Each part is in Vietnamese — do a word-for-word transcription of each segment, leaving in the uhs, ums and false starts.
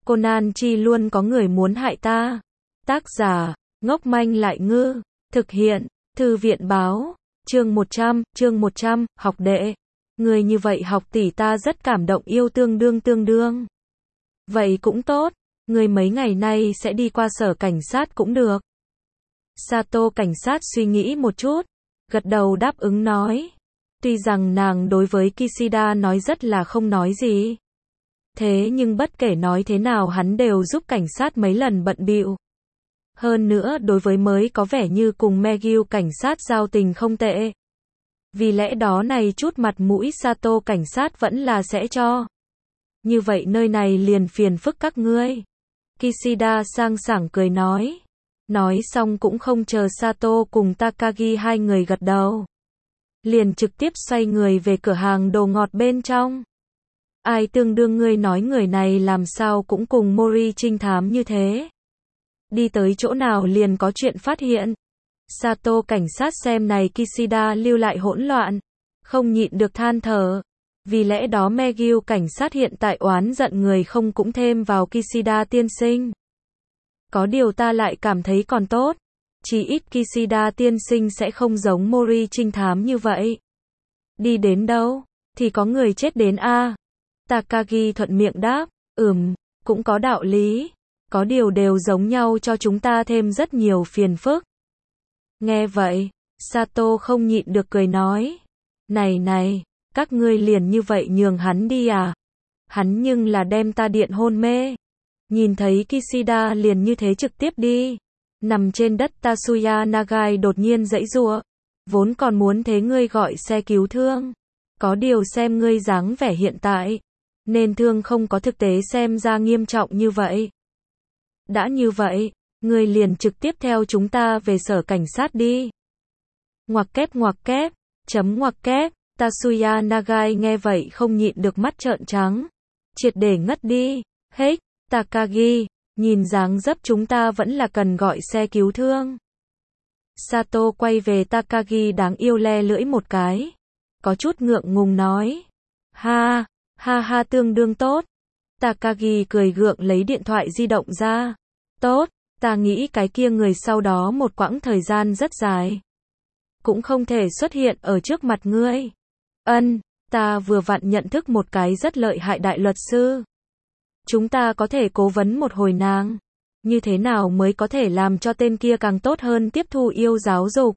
Conan chi luôn có người muốn hại ta. Tác giả, ngốc manh lại ngư. Thực hiện, Thư viện báo. Chương một trăm, chương một trăm, học đệ. Người như vậy học tỷ ta rất cảm động yêu tương đương tương đương. Vậy cũng tốt, người mấy ngày nay sẽ đi qua sở cảnh sát cũng được. Sato cảnh sát suy nghĩ một chút, gật đầu đáp ứng nói. Tuy rằng nàng đối với Kishida nói rất là không nói gì. Thế nhưng bất kể nói thế nào hắn đều giúp cảnh sát mấy lần bận bịu. Hơn nữa đối với mới có vẻ như cùng Megyu cảnh sát giao tình không tệ. Vì lẽ đó này chút mặt mũi Sato cảnh sát vẫn là sẽ cho. Như vậy nơi này liền phiền phức các ngươi. Kishida sang sảng cười nói. Nói xong cũng không chờ Sato cùng Takagi hai người gật đầu. Liền trực tiếp xoay người về cửa hàng đồ ngọt bên trong. Ai tương đương ngươi nói người này làm sao cũng cùng Mori trinh thám như thế. Đi tới chỗ nào liền có chuyện phát hiện. Sato cảnh sát xem này Kishida lưu lại hỗn loạn. Không nhịn được than thở. Vì lẽ đó Megyu cảnh sát hiện tại oán giận người không cũng thêm vào Kishida tiên sinh. Có điều ta lại cảm thấy còn tốt. Chỉ ít Kishida tiên sinh sẽ không giống Mori trinh thám như vậy. Đi đến đâu, thì có người chết đến a. Takagi thuận miệng đáp, ừm, cũng có đạo lý. Có điều đều giống nhau cho chúng ta thêm rất nhiều phiền phức. Nghe vậy, Sato không nhịn được cười nói. Này này, các ngươi liền như vậy nhường hắn đi à? Hắn nhưng là đem ta điện hôn mê. Nhìn thấy Kishida liền như thế trực tiếp đi. Nằm trên đất Tatsuya Nagai đột nhiên giãy giụa. Vốn còn muốn thế ngươi gọi xe cứu thương. Có điều xem ngươi dáng vẻ hiện tại. Nên thương không có thực tế xem ra nghiêm trọng như vậy. Đã như vậy, ngươi liền trực tiếp theo chúng ta về sở cảnh sát đi. Ngoặc kép ngoặc kép, chấm ngoặc kép, Tatsuya Nagai nghe vậy không nhịn được mắt trợn trắng. Triệt để ngất đi, hết, Takagi, nhìn dáng dấp chúng ta vẫn là cần gọi xe cứu thương. Sato quay về Takagi đáng yêu le lưỡi một cái. Có chút ngượng ngùng nói. Ha, ha ha tương đương tốt. Takagi cười gượng lấy điện thoại di động ra. Tốt, ta nghĩ cái kia người sau đó một quãng thời gian rất dài. Cũng không thể xuất hiện ở trước mặt ngươi. Ân, ta vừa vặn nhận thức một cái rất lợi hại đại luật sư. Chúng ta có thể cố vấn một hồi nàng. Như thế nào mới có thể làm cho tên kia càng tốt hơn tiếp thu yêu giáo dục.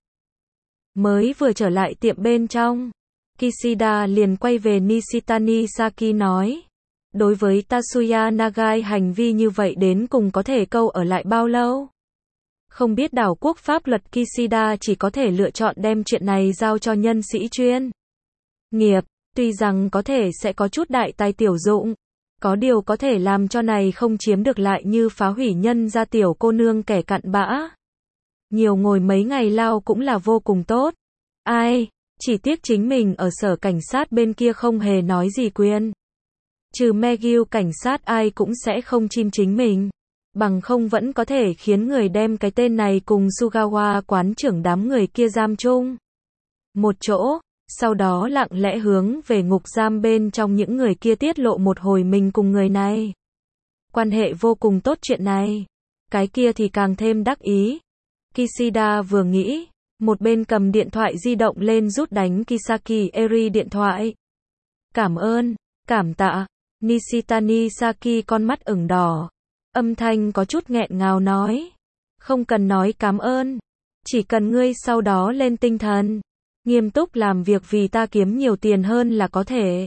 Mới vừa trở lại tiệm bên trong. Kishida liền quay về Nishitani Saki nói. Đối với Tatsuya Nagai hành vi như vậy đến cùng có thể câu ở lại bao lâu? Không biết đảo quốc pháp luật Kishida chỉ có thể lựa chọn đem chuyện này giao cho nhân sĩ chuyên nghiệp, tuy rằng có thể sẽ có chút đại tài tiểu dụng. Có điều có thể làm cho này không chiếm được lại như phá hủy nhân gia tiểu cô nương kẻ cặn bã. Nhiều ngồi mấy ngày lao cũng là vô cùng tốt. Ai, chỉ tiếc chính mình ở sở cảnh sát bên kia không hề nói gì quyền. Trừ Megyu cảnh sát ai cũng sẽ không chim chính mình. Bằng không vẫn có thể khiến người đem cái tên này cùng Sugawa quán trưởng đám người kia giam chung một chỗ. Sau đó lặng lẽ hướng về ngục giam bên trong những người kia tiết lộ một hồi mình cùng người này. Quan hệ vô cùng tốt chuyện này. Cái kia thì càng thêm đắc ý. Kishida vừa nghĩ, một bên cầm điện thoại di động lên rút đánh Kisaki Eri điện thoại. Cảm ơn, cảm tạ. Nishitani Saki con mắt ửng đỏ. Âm thanh có chút nghẹn ngào nói. Không cần nói cảm ơn. Chỉ cần ngươi sau đó lên tinh thần. Nghiêm túc làm việc vì ta kiếm nhiều tiền hơn là có thể.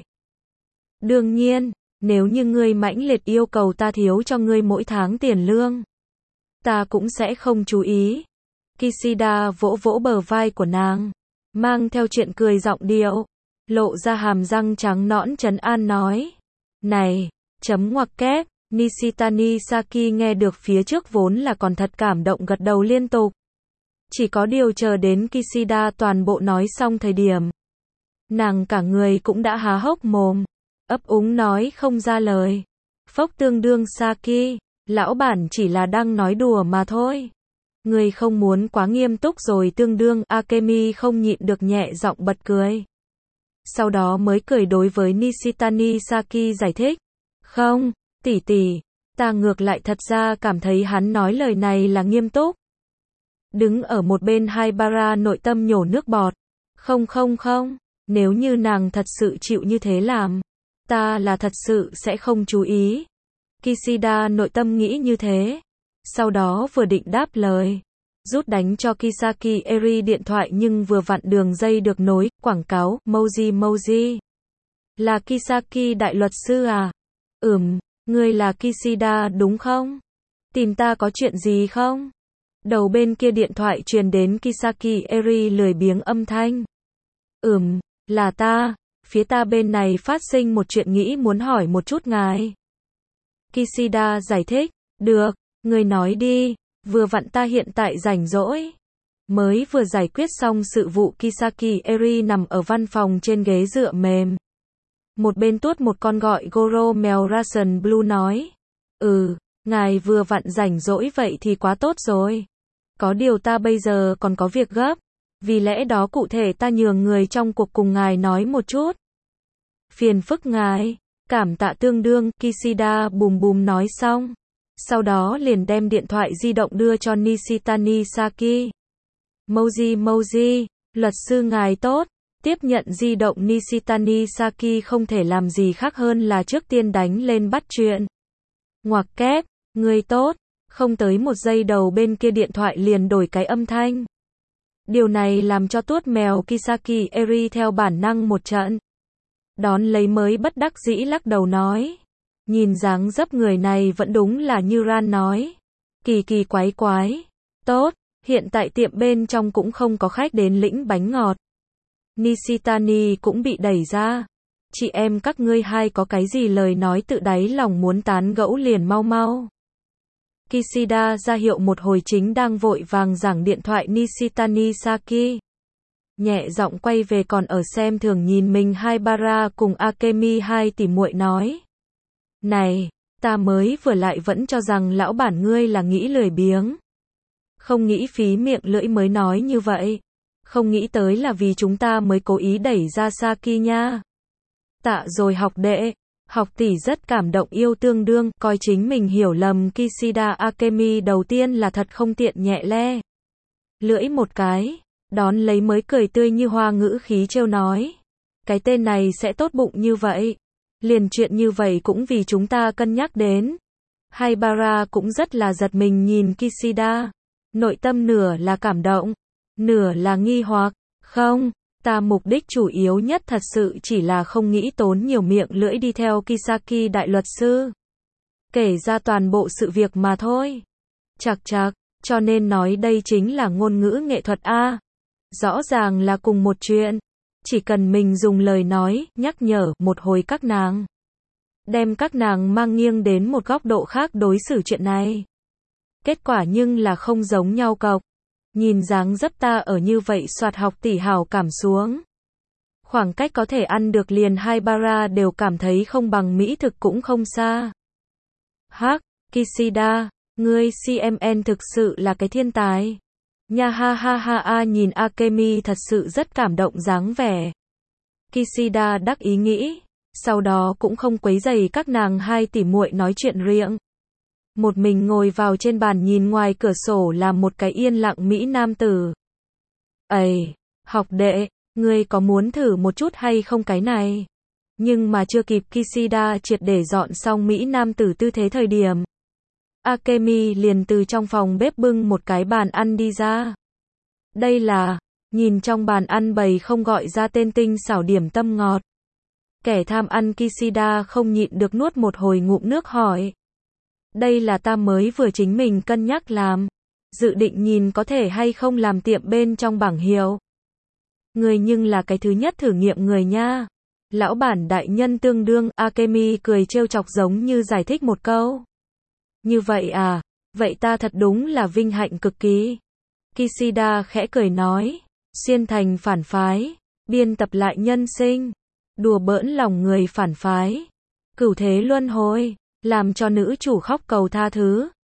Đương nhiên, nếu như ngươi mãnh liệt yêu cầu ta thiếu cho ngươi mỗi tháng tiền lương, ta cũng sẽ không chú ý. Kishida vỗ vỗ bờ vai của nàng, mang theo chuyện cười giọng điệu, lộ ra hàm răng trắng nõn trấn an nói. Này, chấm ngoặc kép, Nishitani Saki nghe được phía trước vốn là còn thật cảm động gật đầu liên tục. Chỉ có điều chờ đến Kishida toàn bộ nói xong thời điểm. Nàng cả người cũng đã há hốc mồm. Ấp úng nói không ra lời. Phốc tương đương Saki. Lão bản chỉ là đang nói đùa mà thôi. Người không muốn quá nghiêm túc rồi tương đương Akemi không nhịn được nhẹ giọng bật cười. Sau đó mới cười đối với Nishitani Saki giải thích. Không, tỷ tỷ, Ta ngược lại thật ra cảm thấy hắn nói lời này là nghiêm túc. Đứng ở một bên Haibara nội tâm nhổ nước bọt. Không không không, nếu như nàng thật sự chịu như thế làm, ta là thật sự sẽ không chú ý. Kishida nội tâm nghĩ như thế. Sau đó vừa định đáp lời, rút đánh cho Kisaki Eri điện thoại nhưng vừa vặn đường dây được nối, quảng cáo, Moji Moji. Là Kisaki đại luật sư à? Ừm, ngươi là Kishida đúng không? Tìm ta có chuyện gì không? Đầu bên kia điện thoại truyền đến Kisaki Eri lười biếng âm thanh. Ừm, là ta, phía ta bên này phát sinh một chuyện nghĩ muốn hỏi một chút ngài. Kishida giải thích, được, ngươi nói đi, vừa vặn ta hiện tại rảnh rỗi. Mới vừa giải quyết xong sự vụ Kisaki Eri nằm ở văn phòng trên ghế dựa mềm. Một bên tuốt một con gọi Goro mèo Russian Blue nói. Ừ, ngài vừa vặn rảnh rỗi vậy thì quá tốt rồi. Có điều ta bây giờ còn có việc gấp. Vì lẽ đó cụ thể ta nhường người trong cuộc cùng ngài nói một chút. Phiền phức ngài, cảm tạ tương đương, Kishida bùm bùm nói xong. Sau đó liền đem điện thoại di động đưa cho Nishitani Saki. Moji Moji, luật sư ngài tốt. Tiếp nhận di động Nishitani Saki không thể làm gì khác hơn là trước tiên đánh lên bắt chuyện. Ngoặc kép, người tốt. Không tới một giây đầu bên kia điện thoại liền đổi cái âm thanh. Điều này làm cho tuốt mèo Kisaki Eri theo bản năng một trận. Đón lấy mới bất đắc dĩ lắc đầu nói. Nhìn dáng dấp người này vẫn đúng là như Ran nói. Kỳ kỳ quái quái. Tốt, hiện tại tiệm bên trong cũng không có khách đến lĩnh bánh ngọt. Nishitani cũng bị đẩy ra. Chị em các ngươi hai có cái gì lời nói tự đáy lòng muốn tán gẫu liền mau mau. Kishida ra hiệu một hồi chính đang vội vàng giảng điện thoại Nishitani Saki. Nhẹ giọng quay về còn ở xem thường nhìn mình Haibara cùng Akemi hai tỷ muội nói. Này, ta mới vừa lại vẫn cho rằng lão bản ngươi là nghĩ lười biếng. Không nghĩ phí miệng lưỡi mới nói như vậy. Không nghĩ tới là vì chúng ta mới cố ý đẩy ra Saki nha. Tạ rồi học đệ. Học tỷ rất cảm động yêu tương đương, coi chính mình hiểu lầm Kishida Akemi đầu tiên là thật không tiện nhẹ le. Lưỡi một cái, đón lấy mới cười tươi như hoa ngữ khí trêu nói. Cái tên này sẽ tốt bụng như vậy. Liền chuyện như vậy cũng vì chúng ta cân nhắc đến. Haibara cũng rất là giật mình nhìn Kishida. Nội tâm nửa là cảm động, nửa là nghi hoặc. Không. Ta mục đích chủ yếu nhất thật sự chỉ là không nghĩ tốn nhiều miệng lưỡi đi theo Kisaki đại luật sư. Kể ra toàn bộ sự việc mà thôi. Chạc chạc, cho nên nói đây chính là ngôn ngữ nghệ thuật A. Rõ ràng là cùng một chuyện. Chỉ cần mình dùng lời nói, nhắc nhở, một hồi các nàng. Đem các nàng mang nghiêng đến một góc độ khác đối xử chuyện này. Kết quả nhưng là không giống nhau cọc. Nhìn dáng dấp ta ở như vậy soạt học tỷ hảo cảm xuống. Khoảng cách có thể ăn được liền Haibara đều cảm thấy không bằng mỹ thực cũng không xa. Hắc, Kishida, ngươi xê em en thực sự là cái thiên tài. Nha ha ha ha a nhìn Akemi thật sự rất cảm động dáng vẻ. Kishida đắc ý nghĩ, sau đó cũng không quấy rầy các nàng hai tỷ muội nói chuyện riêng. Một mình ngồi vào trên bàn nhìn ngoài cửa sổ là một cái yên lặng mỹ nam tử. Ây, học đệ, ngươi có muốn thử một chút hay không cái này? Nhưng mà chưa kịp Kishida triệt để dọn xong mỹ nam tử tư thế thời điểm. Akemi liền từ trong phòng bếp bưng một cái bàn ăn đi ra. Đây là, nhìn trong bàn ăn bày không gọi ra tên tinh xảo điểm tâm ngọt. Kẻ tham ăn Kishida không nhịn được nuốt một hồi ngụm nước hỏi. Đây là ta mới vừa chính mình cân nhắc làm. Dự định nhìn có thể hay không làm tiệm bên trong bảng hiệu. Người nhưng là cái thứ nhất thử nghiệm người nha. Lão bản đại nhân tương đương, Akemi cười trêu chọc giống như giải thích một câu. Như vậy à, vậy ta thật đúng là vinh hạnh cực kỳ. Kishida khẽ cười nói, xuyên thành phản phái, biên tập lại nhân sinh, đùa bỡn lòng người phản phái, cửu thế luân hồi, làm cho nữ chủ khóc cầu tha thứ.